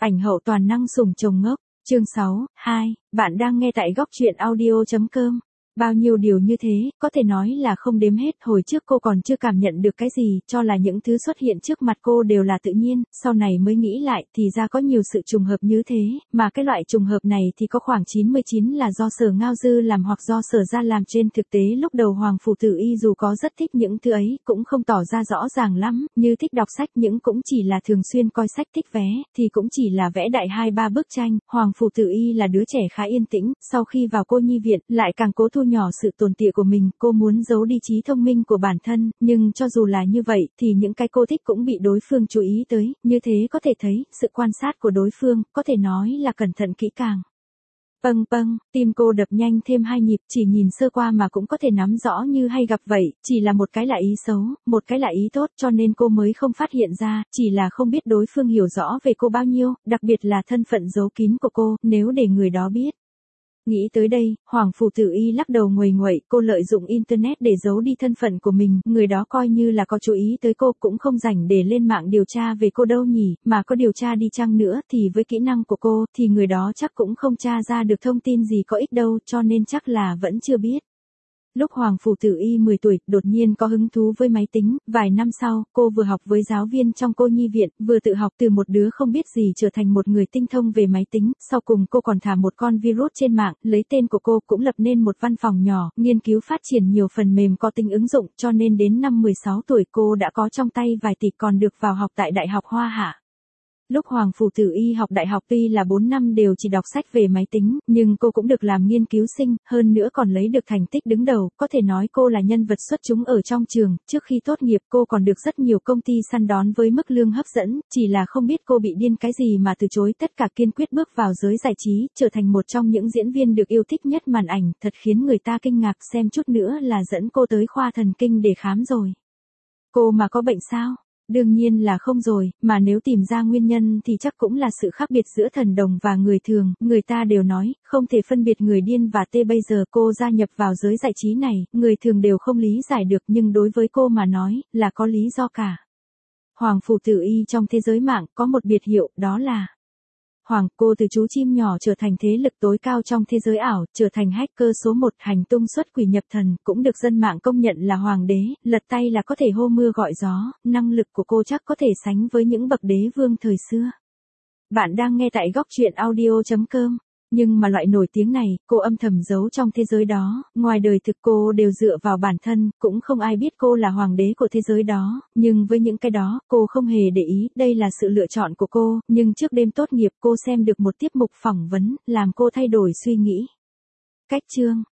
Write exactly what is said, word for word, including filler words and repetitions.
Ảnh hậu toàn năng sủng chồng ngốc, chương sáu, hai, bạn đang nghe tại góc truyện audio.com. Bao nhiêu điều như thế, có thể nói là không đếm hết, hồi trước cô còn chưa cảm nhận được cái gì, cho là những thứ xuất hiện trước mặt cô đều là tự nhiên, sau này mới nghĩ lại, thì ra có nhiều sự trùng hợp như thế, mà cái loại trùng hợp này thì có khoảng chín mươi chín là do Sở Ngao Dư làm hoặc do Sở Gia làm. Trên thực tế lúc đầu Hoàng Phủ Tử Y dù có rất thích những thứ ấy, cũng không tỏ ra rõ ràng lắm, như thích đọc sách những cũng chỉ là thường xuyên coi sách, thích vé, thì cũng chỉ là vẽ đại hai ba bức tranh. Hoàng Phủ Tử Y là đứa trẻ khá yên tĩnh, sau khi vào cô nhi viện, lại càng cố thu nhỏ sự tồn tại của mình, cô muốn giấu đi trí thông minh của bản thân, nhưng cho dù là như vậy, thì những cái cô thích cũng bị đối phương chú ý tới, như thế có thể thấy, sự quan sát của đối phương, có thể nói là cẩn thận kỹ càng. Pâng pâng, tim cô đập nhanh thêm hai nhịp, chỉ nhìn sơ qua mà cũng có thể nắm rõ như hay gặp vậy, chỉ là một cái là ý xấu, một cái là ý tốt, cho nên cô mới không phát hiện ra, chỉ là không biết đối phương hiểu rõ về cô bao nhiêu, đặc biệt là thân phận giấu kín của cô, nếu để người đó biết. Nghĩ tới đây, Hoàng Phủ Tử Y lắc đầu nguầy nguậy, cô lợi dụng internet để giấu đi thân phận của mình, người đó coi như là có chú ý tới cô, cũng không rảnh để lên mạng điều tra về cô đâu nhỉ, mà có điều tra đi chăng nữa thì với kỹ năng của cô, thì người đó chắc cũng không tra ra được thông tin gì có ích đâu, cho nên chắc là vẫn chưa biết. Lúc Hoàng Phủ Tử Y mười tuổi, đột nhiên có hứng thú với máy tính, vài năm sau, cô vừa học với giáo viên trong cô nhi viện, vừa tự học từ một đứa không biết gì trở thành một người tinh thông về máy tính, sau cùng cô còn thả một con virus trên mạng, lấy tên của cô cũng lập nên một văn phòng nhỏ, nghiên cứu phát triển nhiều phần mềm có tính ứng dụng, cho nên đến năm mười sáu tuổi cô đã có trong tay vài tỷ, còn được vào học tại Đại học Hoa Hạ. Lúc Hoàng Phủ Tử Y học đại học tuy là bốn năm đều chỉ đọc sách về máy tính, nhưng cô cũng được làm nghiên cứu sinh, hơn nữa còn lấy được thành tích đứng đầu, có thể nói cô là nhân vật xuất chúng ở trong trường. Trước khi tốt nghiệp cô còn được rất nhiều công ty săn đón với mức lương hấp dẫn, chỉ là không biết cô bị điên cái gì mà từ chối tất cả, kiên quyết bước vào giới giải trí, trở thành một trong những diễn viên được yêu thích nhất màn ảnh, thật khiến người ta kinh ngạc, xem chút nữa là dẫn cô tới khoa thần kinh để khám rồi. Cô mà có bệnh sao? Đương nhiên là không rồi, mà nếu tìm ra nguyên nhân thì chắc cũng là sự khác biệt giữa thần đồng và người thường, người ta đều nói, không thể phân biệt người điên và tê. Bây giờ cô gia nhập vào giới giải trí này, người thường đều không lý giải được, nhưng đối với cô mà nói, là có lý do cả. Hoàng Phủ Tử Y trong thế giới mạng có một biệt hiệu, đó là Hoàng. Cô từ chú chim nhỏ trở thành thế lực tối cao trong thế giới ảo, trở thành hacker số một, hành tung xuất quỷ nhập thần, cũng được dân mạng công nhận là hoàng đế, lật tay là có thể hô mưa gọi gió, năng lực của cô chắc có thể sánh với những bậc đế vương thời xưa. Bạn đang nghe tại góc truyện audio.com. Nhưng mà loại nổi tiếng này, cô âm thầm giấu trong thế giới đó, ngoài đời thực cô đều dựa vào bản thân, cũng không ai biết cô là hoàng đế của thế giới đó, nhưng với những cái đó, cô không hề để ý, đây là sự lựa chọn của cô, nhưng trước đêm tốt nghiệp cô xem được một tiết mục phỏng vấn, làm cô thay đổi suy nghĩ. Cách chương,